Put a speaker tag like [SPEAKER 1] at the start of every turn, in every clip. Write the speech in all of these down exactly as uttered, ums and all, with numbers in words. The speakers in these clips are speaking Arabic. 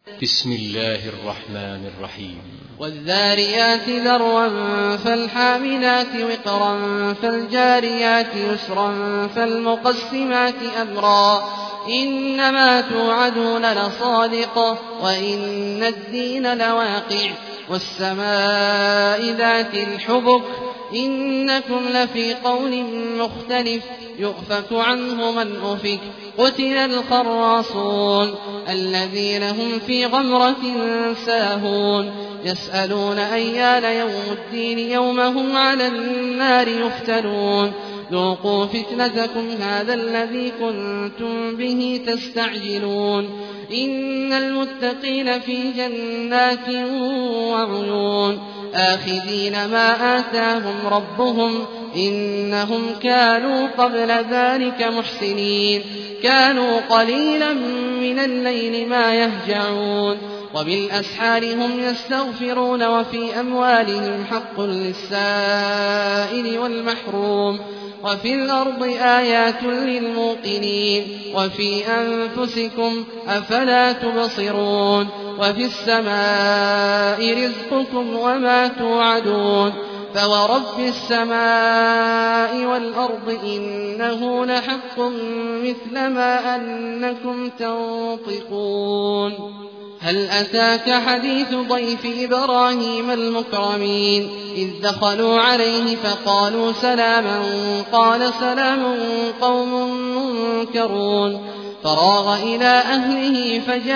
[SPEAKER 1] بسم الله الرحمن الرحيم.
[SPEAKER 2] والذاريات ذروا فالحاملات وقرا فالجاريات يسرا فالمقسمات أمرا إنما توعدون لصادق وإن الدين لواقع والسماء ذات الحبك إنكم لفي قول مختلف يؤفك عنه من أفك قتل الخراصون الذين هم في غمرة ساهون يسألون أيان يوم الدين يوم هم على النار يفتنون ذوقوا فتنتكم هذا الذي كنتم به تستعجلون إن المتقين في جنات وعيون آخذين ما آتاهم ربهم إنهم كانوا قبل ذلك محسنين كانوا قليلا من الليل ما يهجعون وبالأسحار هم يستغفرون وفي أموالهم حق للسائل والمحروم وفي الأرض آيات للموقنين وفي أنفسكم أفلا تبصرون وفي السماء رزقكم وما توعدون فورب السماء والأرض إنه لحق مثل ما أنكم تنطقون هل أتاك حديث ضيف إبراهيم المكرمين إذ دخلوا عليه فقالوا سلاما قال سلام قوم منكرون فراغ إلى أهله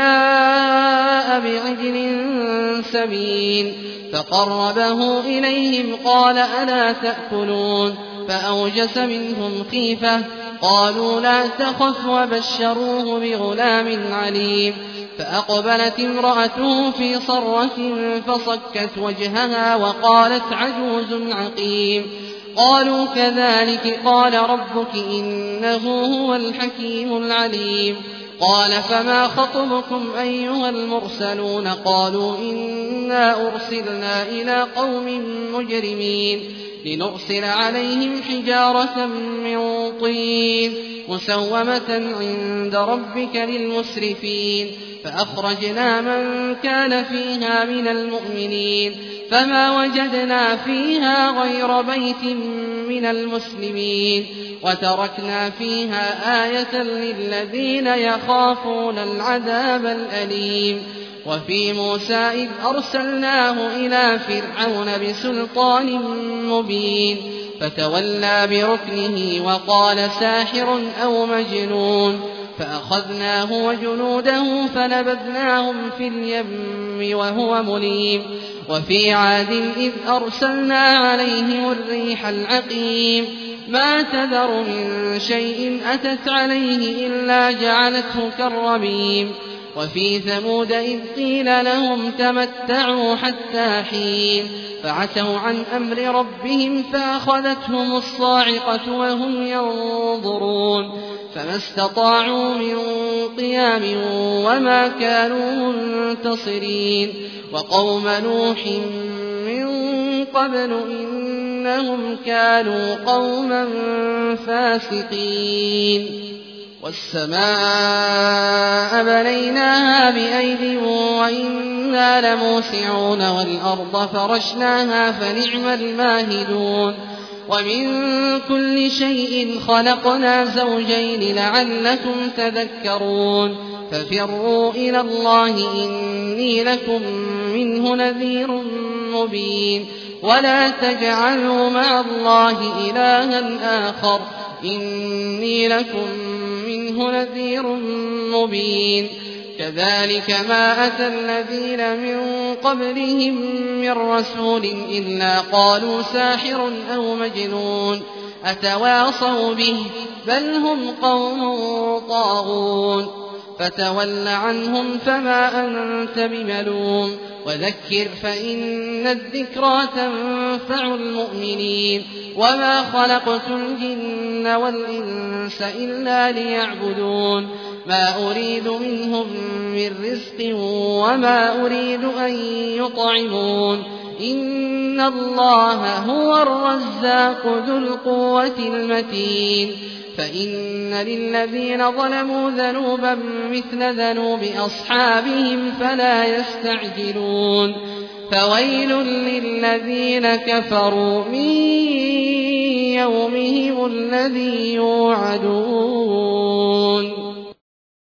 [SPEAKER 2] فجاء بعجل سمين فقربه إليهم قال ألا تأكلون فأوجس منهم خيفة قالوا لا تخف وبشروه بغلام عليم فأقبلت امرأته في صرة فصكت وجهها وقالت عجوز عقيم قالوا كذلك قال ربك إنه هو الحكيم العليم قال فما خطبكم أيها المرسلون قالوا إنا أرسلنا إلى قوم مجرمين لنرسل عليهم حجارة من طين مسومة عند ربك للمسرفين فأخرجنا من كان فيها من المؤمنين فما وجدنا فيها غير بيت من المسلمين وتركنا فيها آية للذين يخافون العذاب الأليم وفي موسى إذ أرسلناه إلى فرعون بسلطان مبين فتولى بركنه وقال ساحر أو مجنون فأخذناه وجنوده فنبذناهم في اليم وهو مليم وفي عاد إذ أرسلنا عليهم الريح العقيم ما تذر من شيء أتت عليه إلا جعلته كالرميم وفي ثمود إذ قيل لهم تمتعوا حتى حين فعتوا عن أمر ربهم فأخذتهم الصاعقة وهم ينظرون فما استطاعوا من قيام وما كانوا منتصرين وقوم نوح من قبل إنهم كانوا قوما فاسقين والسماء بنيناها بأيد وإنا لموسعون والأرض فرشناها فنعم الماهدون ومن كل شيء خلقنا زوجين لعلكم تذكرون ففروا إلى الله إني لكم منه نذير مبين ولا تجعلوا مع الله إلها آخر إني لكم منه نذير مبين كذلك ما أتى الذين من قبلهم من رسول إلا قالوا ساحر أو مجنون أتواصوا به بل هم قوم طاغون فتول عنهم فما أنت بملوم وذكر فإن الذكرى تنفع المؤمنين وما خلقت الجن والإنس إلا ليعبدون ما أريد منهم من رزق وما أريد أن يطعمون إن الله هو الرزاق ذو القوة المتين فإن للذين ظلموا ذنوبا مثل ذنوب أصحابهم فلا يستعجلون فويل للذين كفروا من يومهم الذي يوعدون